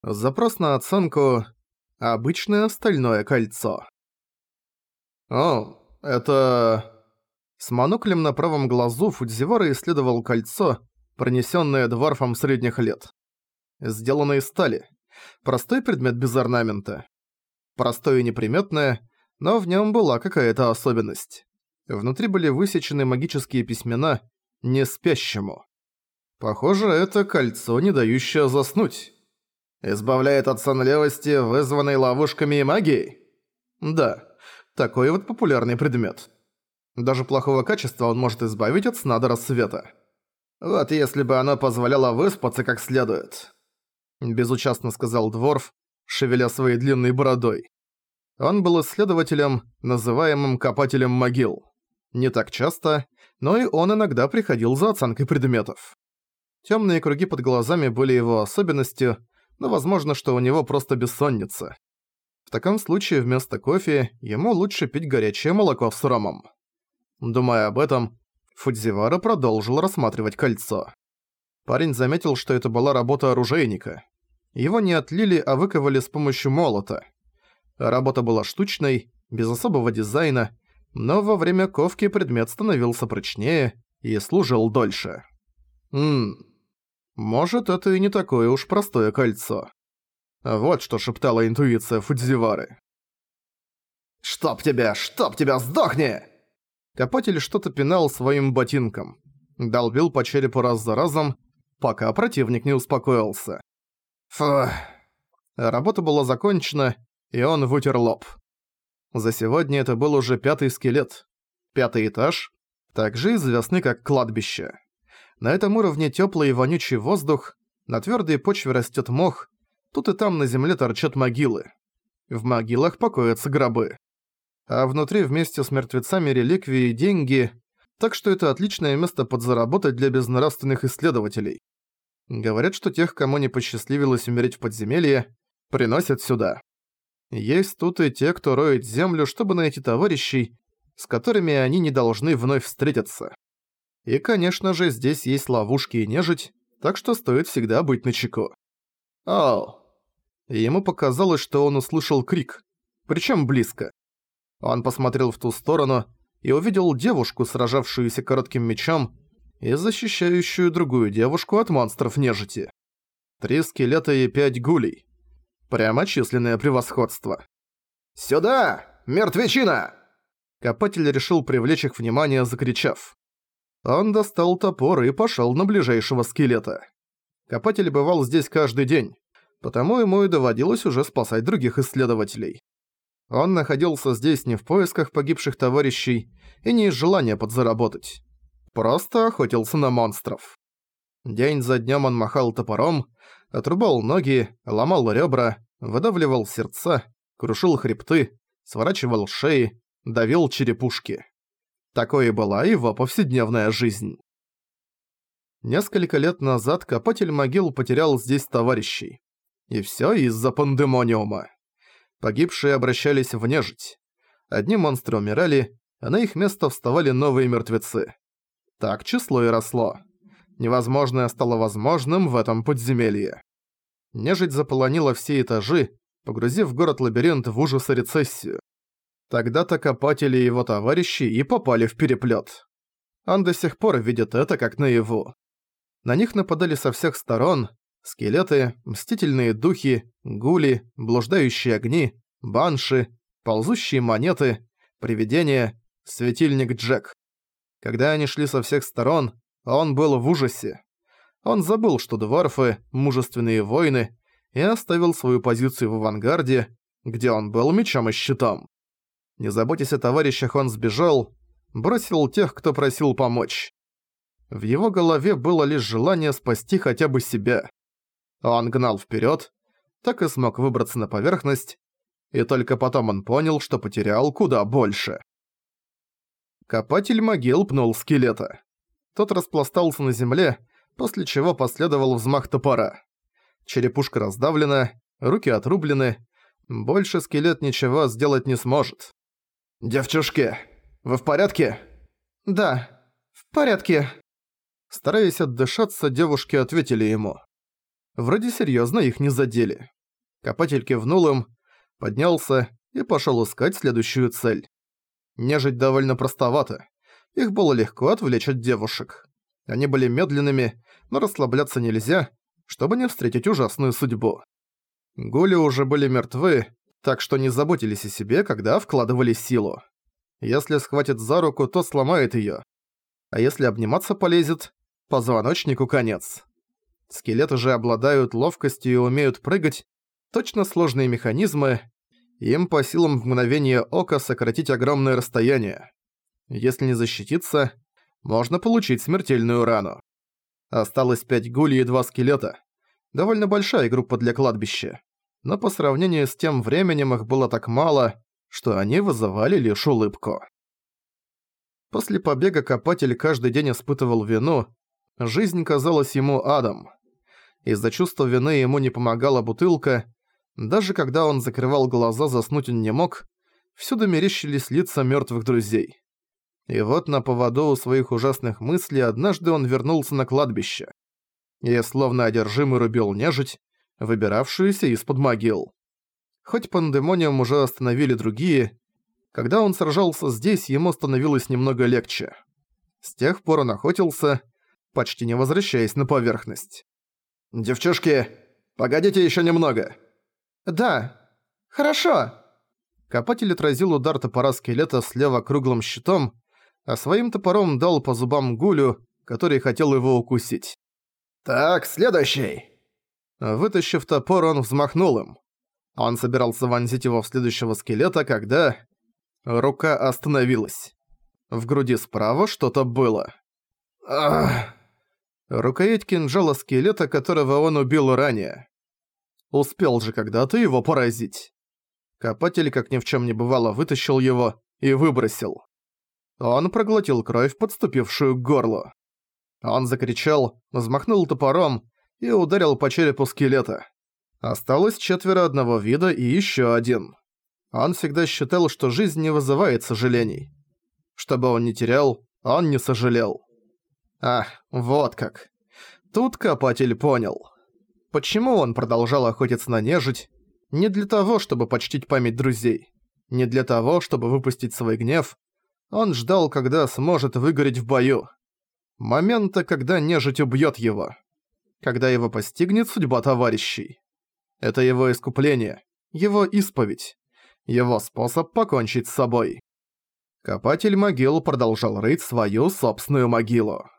Запрос на оценку «Обычное стальное кольцо». О, это... С моноклем на правом глазу Фудзивара исследовал кольцо, пронесённое дварфом средних лет. Сделано из стали. Простой предмет без орнамента. Простое и неприметное, но в нём была какая-то особенность. Внутри были высечены магические письмена «Не спящему». Похоже, это кольцо, не дающее заснуть. Избавляет от сонливости, вызванной ловушками и магией? Да, такой вот популярный предмет. Даже плохого качества он может избавить от сна до рассвета. Вот если бы оно позволяло выспаться как следует. Безучастно сказал Дворф, шевеля своей длинной бородой. Он был исследователем, называемым копателем могил. Не так часто, но и он иногда приходил за оценкой предметов. Тёмные круги под глазами были его особенностью, но возможно, что у него просто бессонница. В таком случае вместо кофе ему лучше пить горячее молоко с ромом. Думая об этом, Фудзивара продолжил рассматривать кольцо. Парень заметил, что это была работа оружейника. Его не отлили, а выковали с помощью молота. Работа была штучной, без особого дизайна, но во время ковки предмет становился прочнее и служил дольше. Может, это и не такое уж простое кольцо. Вот что шептала интуиция Фудзивары. «Чтоб тебя, сдохни!» Копатель что-то пинал своим ботинком. Долбил по черепу раз за разом, пока противник не успокоился. Фух. Работа была закончена, и он вытер лоб. За сегодня это был уже 5-й скелет. 5-й этаж, также известный как кладбище. На этом уровне тёплый и вонючий воздух, на твёрдой почве растёт мох, тут и там на земле торчат могилы. В могилах покоятся гробы. А внутри вместе с мертвецами реликвии и деньги, так что это отличное место подзаработать для безнравственных исследователей. Говорят, что тех, кому не посчастливилось умереть в подземелье, приносят сюда. Есть тут и те, кто роет землю, чтобы найти товарищей, с которыми они не должны вновь встретиться. И, конечно же, здесь есть ловушки и нежить, так что стоит всегда быть начеку. Оу. Ему показалось, что он услышал крик, причем близко. Он посмотрел в ту сторону и увидел девушку, сражавшуюся коротким мечом, и защищающую другую девушку от монстров нежити. 3 скелета и 5 гулей. Прямо численное превосходство. «Сюда, мертвечина!» Копатель решил привлечь их внимание, закричав. Он достал топор и пошёл на ближайшего скелета. Копатель бывал здесь каждый день, потому ему и доводилось уже спасать других исследователей. Он находился здесь не в поисках погибших товарищей и не из желания подзаработать. Просто охотился на монстров. День за днём он махал топором, отрубал ноги, ломал ребра, выдавливал сердца, крушил хребты, сворачивал шеи, давил черепушки. Такой и была его повседневная жизнь. Несколько лет назад копатель могил потерял здесь товарищей. И всё из-за пандемониума. Погибшие обращались в нежить. Одни монстры умирали, а на их место вставали новые мертвецы. Так число и росло. Невозможное стало возможным в этом подземелье. Нежить заполонила все этажи, погрузив город-лабиринт в ужас и рецессию. Тогда-то копатели и его товарищи и попали в переплет. Он до сих пор видит это как наяву. На них нападали со всех сторон скелеты, мстительные духи, гули, блуждающие огни, банши, ползущие монеты, привидения, светильник Джек. Когда они шли со всех сторон, он был в ужасе. Он забыл, что дварфы – мужественные воины, и оставил свою позицию в авангарде, где он был мечом и щитом. Не заботясь о товарищах, он сбежал, бросил тех, кто просил помочь. В его голове было лишь желание спасти хотя бы себя. Он гнал вперед, так и смог выбраться на поверхность, и только потом он понял, что потерял куда больше. Копатель могил пнул скелета. Тот распластался на земле, после чего последовал взмах топора. Черепушка раздавлена, руки отрублены, больше скелет ничего сделать не сможет. «Девчушки, вы в порядке?» «Да, в порядке». Стараясь отдышаться, девушки ответили ему. Вроде серьёзно их не задели. Копатель кивнул им, поднялся и пошёл искать следующую цель. Нежить довольно простовато. Их было легко отвлечь от девушек. Они были медленными, но расслабляться нельзя, чтобы не встретить ужасную судьбу. Гули уже были мертвы, так что не заботились о себе, когда вкладывали силу. Если схватит за руку, то сломает её. А если обниматься полезет, позвоночнику конец. Скелеты же обладают ловкостью и умеют прыгать, точно сложные механизмы, им по силам в мгновение ока сократить огромное расстояние. Если не защититься, можно получить смертельную рану. Осталось 5 гулей и 2 скелета. Довольно большая группа для кладбища. Но по сравнению с тем временем их было так мало, что они вызывали лишь улыбку. После побега копатель каждый день испытывал вину, жизнь казалась ему адом. Из-за чувства вины ему не помогала бутылка, даже когда он закрывал глаза, заснуть он не мог, всюду мерещились лица мёртвых друзей. И вот на поводу у своих ужасных мыслей однажды он вернулся на кладбище. И словно одержимый рубил нежить, выбиравшуюся из-под могил. Хоть пандемониум уже остановили другие, когда он сражался здесь, ему становилось немного легче. С тех пор он охотился, почти не возвращаясь на поверхность. «Девчушки, погодите ещё немного!» «Да, хорошо!» Копатель отразил удар топора скелета слева круглым щитом, а своим топором дал по зубам Гулю, который хотел его укусить. «Так, следующий!» Вытащив топор, он взмахнул им. Он собирался вонзить его в следующего скелета, когда... рука остановилась. В груди справа что-то было. Ах! Рукоять кинжала скелета, которого он убил ранее. Успел же когда-то его поразить. Копатель, как ни в чем не бывало, вытащил его и выбросил. Он проглотил кровь, подступившую к горлу. Он закричал, взмахнул топором и ударил по черепу скелета. Осталось 4 одного вида и еще один. Он всегда считал, что жизнь не вызывает сожалений. Что бы он ни терял, он не сожалел. Ах, вот как. Тут копатель понял. Почему он продолжал охотиться на нежить? Не для того, чтобы почтить память друзей. Не для того, чтобы выпустить свой гнев. Он ждал, когда сможет выгореть в бою. Момента, когда нежить убьёт его. Когда его постигнет судьба товарищей. Это его искупление, его исповедь, его способ покончить с собой. Копатель могил продолжал рыть свою собственную могилу.